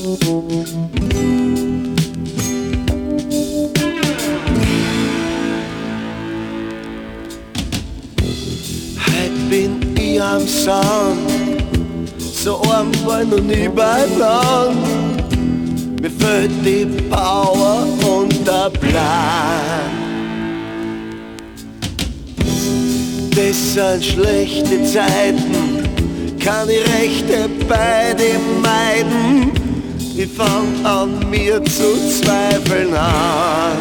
Heut bin ich am Sound, so arm war noch nie beieinander. Mir fehlt die Power und der Plan. Das sind schlechte Zeiten, kann ich Rechte bei den meiden. Ich fang an mir zu zweifeln an.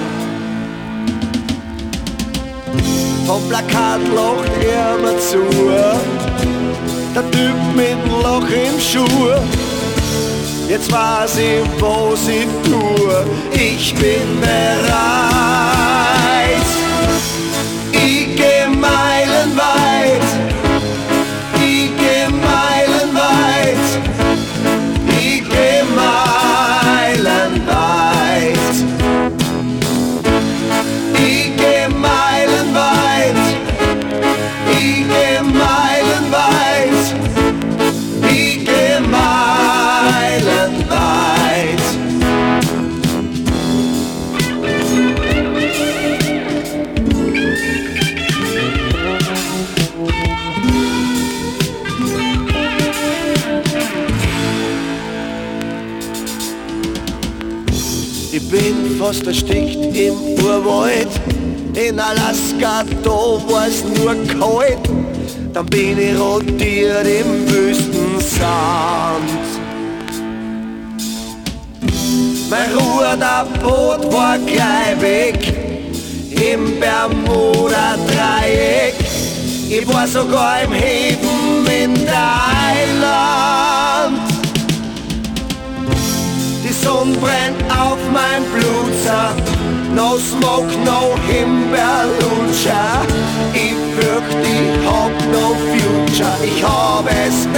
Vom Plakat lacht er mir zu, der Typ mit dem Loch im Schuh. Jetzt weiß ich, was ich tue, ich bin bereit. Ich geh meilenweit, ich geh meilenweit, ich geh meilenweit, ich geh meilenweit, ich geh meilenweit, ich geh meilenweit. Ich bin fast erstickt im Urwald, in Alaska, da war's nur kalt. Dann bin ich rotiert im Wüstensand. Mein Ruderboot war gleich weg, im Bermuda-Dreieck. Ich war sogar im Hafen in der Island. Die Sonne brennt auf mein Blutsaft, no smoke, no Himbeerlutscher. Ich fürcht, ich hab no future, ich hab es